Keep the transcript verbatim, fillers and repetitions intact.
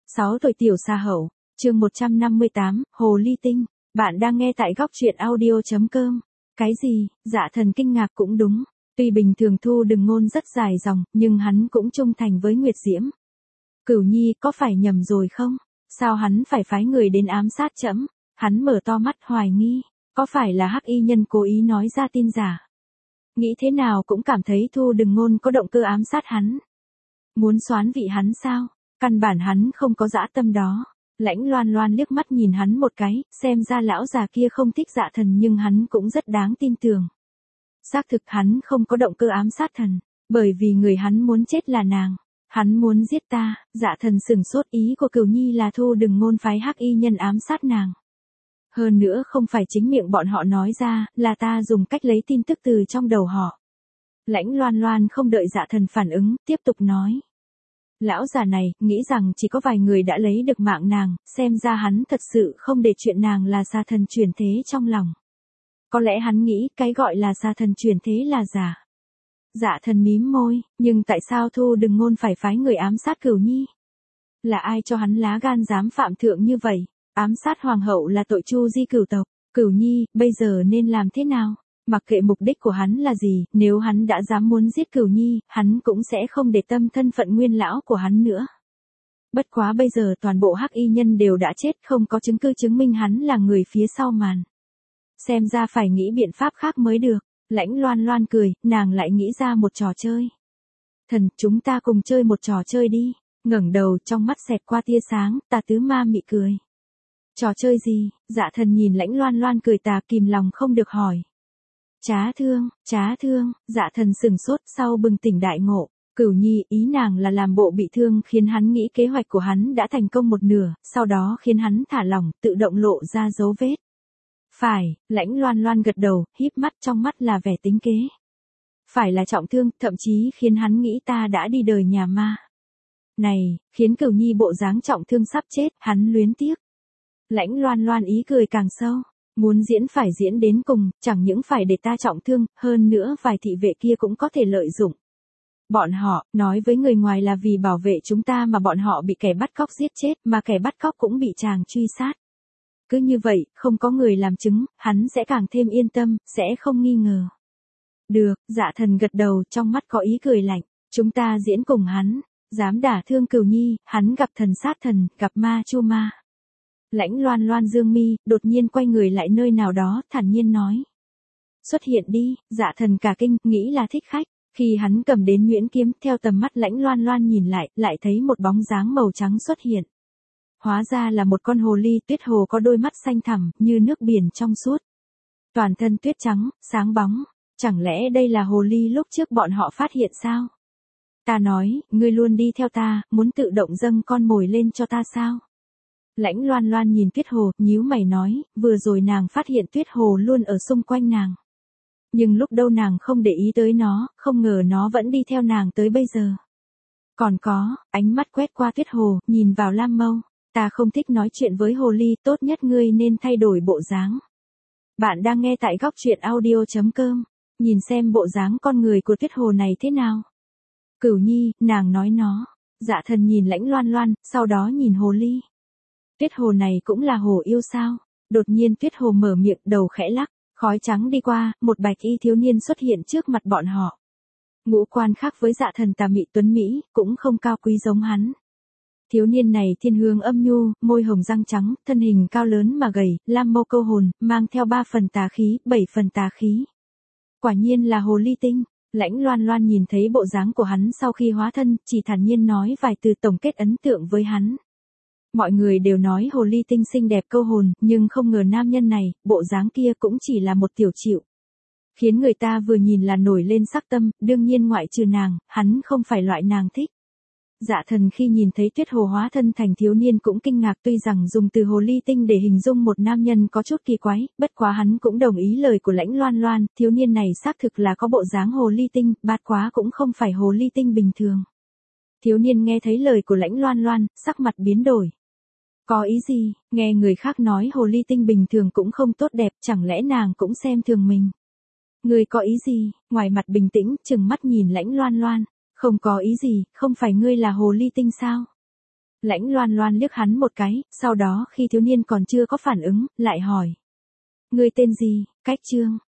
sáu tuổi tiểu sa hậu, chương một trăm năm mươi tám, Hồ Ly Tinh. Bạn đang nghe tại góc truyện audio chấm com. Cái gì? Dạ Thần kinh ngạc cũng đúng. Tuy bình thường Thu Đừng Ngôn rất dài dòng, nhưng hắn cũng trung thành với Nguyệt Diễm. Cửu Nhi có phải nhầm rồi không? Sao hắn phải phái người đến ám sát trẫm? Hắn mở to mắt hoài nghi. Có phải là Hắc Y Nhân cố ý nói ra tin giả? Nghĩ thế nào cũng cảm thấy Thu Đừng Ngôn có động cơ ám sát hắn. Muốn xoán vị hắn sao? Căn bản hắn không có dã tâm đó. Lãnh Loan Loan liếc mắt nhìn hắn một cái, xem ra lão già kia không thích Dạ Thần nhưng hắn cũng rất đáng tin tưởng. Xác thực hắn không có động cơ ám sát thần, bởi vì người hắn muốn chết là nàng. Hắn muốn giết ta. Dạ Thần sừng sốt, ý của Cửu Nhi là Thu Đừng Ngôn phái Hắc Y Nhân ám sát nàng. Hơn nữa không phải chính miệng bọn họ nói ra, là ta dùng cách lấy tin tức từ trong đầu họ. Lãnh Loan Loan không đợi Dạ Thần phản ứng, tiếp tục nói. Lão già này, nghĩ rằng chỉ có vài người đã lấy được mạng nàng, xem ra hắn thật sự không để chuyện nàng là Sa Thần chuyển thế trong lòng. Có lẽ hắn nghĩ cái gọi là Sa Thần chuyển thế là giả. Dạ Thần mím môi, nhưng tại sao Thu Đừng Ngôn phải phái người ám sát Cửu Nhi? Là ai cho hắn lá gan dám phạm thượng như vậy? Ám sát hoàng hậu là tội chu di cửu tộc. Cửu Nhi, bây giờ nên làm thế nào? Mặc kệ mục đích của hắn là gì, nếu hắn đã dám muốn giết Cửu Nhi, hắn cũng sẽ không để tâm thân phận nguyên lão của hắn nữa. Bất quá bây giờ toàn bộ Hắc Y Nhân đều đã chết, không có chứng cứ chứng minh hắn là người phía sau màn. Xem ra phải nghĩ biện pháp khác mới được. Lãnh Loan Loan cười, nàng lại nghĩ ra một trò chơi. Thần, chúng ta cùng chơi một trò chơi đi. Ngẩng đầu, trong mắt xẹt qua tia sáng, Tà Tứ Ma mị cười. Trò chơi gì? Dạ Thần nhìn Lãnh Loan Loan cười tà, kìm lòng không được hỏi. Trá thương, trá thương. Dạ Thần sừng sốt, sau bừng tỉnh đại ngộ. Cửu Nhi, ý nàng là làm bộ bị thương khiến hắn nghĩ kế hoạch của hắn đã thành công một nửa, sau đó khiến hắn thả lỏng, tự động lộ ra dấu vết. Phải. Lãnh Loan Loan gật đầu, híp mắt, trong mắt là vẻ tính kế. Phải là trọng thương, thậm chí khiến hắn nghĩ ta đã đi đời nhà ma. Này, khiến Cửu Nhi bộ dáng trọng thương sắp chết, hắn luyến tiếc. Lãnh Loan Loan ý cười càng sâu. Muốn diễn phải diễn đến cùng, chẳng những phải để ta trọng thương, hơn nữa vài thị vệ kia cũng có thể lợi dụng. Bọn họ, nói với người ngoài là vì bảo vệ chúng ta mà bọn họ bị kẻ bắt cóc giết chết, mà kẻ bắt cóc cũng bị chàng truy sát. Cứ như vậy, không có người làm chứng, hắn sẽ càng thêm yên tâm, sẽ không nghi ngờ. Được, Dạ Thần gật đầu, trong mắt có ý cười lạnh. Chúng ta diễn cùng hắn. Dám đả thương Cửu Nhi, hắn gặp thần sát thần, gặp ma chu ma. Lãnh Loan Loan dương mi, đột nhiên quay người lại nơi nào đó, thản nhiên nói. Xuất hiện đi. Dạ Thần cả kinh, nghĩ là thích khách. Khi hắn cầm đến nhuyễn kiếm, theo tầm mắt Lãnh Loan Loan nhìn lại, lại thấy một bóng dáng màu trắng xuất hiện. Hóa ra là một con hồ ly, tuyết hồ có đôi mắt xanh thẳm, như nước biển trong suốt. Toàn thân tuyết trắng, sáng bóng. Chẳng lẽ đây là hồ ly lúc trước bọn họ phát hiện sao? Ta nói, ngươi luôn đi theo ta, muốn tự động dâng con mồi lên cho ta sao? Lãnh Loan Loan nhìn tuyết hồ, nhíu mày nói, vừa rồi nàng phát hiện tuyết hồ luôn ở xung quanh nàng. Nhưng lúc đâu nàng không để ý tới nó, không ngờ nó vẫn đi theo nàng tới bây giờ. Còn có, ánh mắt quét qua tuyết hồ, nhìn vào Lam Mâu. Ta không thích nói chuyện với hồ ly, tốt nhất ngươi nên thay đổi bộ dáng. Bạn đang nghe tại góc truyện audio chấm com. Nhìn xem bộ dáng con người của tuyết hồ này thế nào. Cửu Nhi, nàng nói nó. Dạ Thần nhìn Lãnh Loan Loan, sau đó nhìn hồ ly. Tuyết hồ này cũng là hồ yêu sao? Đột nhiên tuyết hồ mở miệng, đầu khẽ lắc, khói trắng đi qua, một bạch y thiếu niên xuất hiện trước mặt bọn họ. Ngũ quan khác với Dạ Thần tà mị tuấn Mỹ, cũng không cao quý giống hắn. Thiếu niên này thiên hướng âm nhu, môi hồng răng trắng, thân hình cao lớn mà gầy, lam mâu câu hồn, mang theo ba phần tà khí, bảy phần tà khí. Quả nhiên là hồ ly tinh. Lãnh Loan Loan nhìn thấy bộ dáng của hắn sau khi hóa thân, chỉ thản nhiên nói vài từ tổng kết ấn tượng với hắn. Mọi người đều nói hồ ly tinh xinh đẹp câu hồn, nhưng không ngờ nam nhân này, bộ dáng kia cũng chỉ là một tiểu chịu. Khiến người ta vừa nhìn là nổi lên sắc tâm, đương nhiên ngoại trừ nàng, hắn không phải loại nàng thích. Dạ Thần khi nhìn thấy tuyết hồ hóa thân thành thiếu niên cũng kinh ngạc, tuy rằng dùng từ hồ ly tinh để hình dung một nam nhân có chút kỳ quái, bất quá hắn cũng đồng ý lời của Lãnh Loan Loan, thiếu niên này xác thực là có bộ dáng hồ ly tinh, bát quá cũng không phải hồ ly tinh bình thường. Thiếu niên nghe thấy lời của Lãnh Loan Loan, sắc mặt biến đổi. Có ý gì? Nghe người khác nói hồ ly tinh bình thường cũng không tốt đẹp, chẳng lẽ nàng cũng xem thường mình? Người có ý gì? Ngoài mặt bình tĩnh, chừng mắt nhìn Lãnh Loan Loan. Không có ý gì, không phải ngươi là hồ ly tinh sao? Lãnh Loan Loan liếc hắn một cái, sau đó khi thiếu niên còn chưa có phản ứng, lại hỏi. Ngươi tên gì, Cách Trương?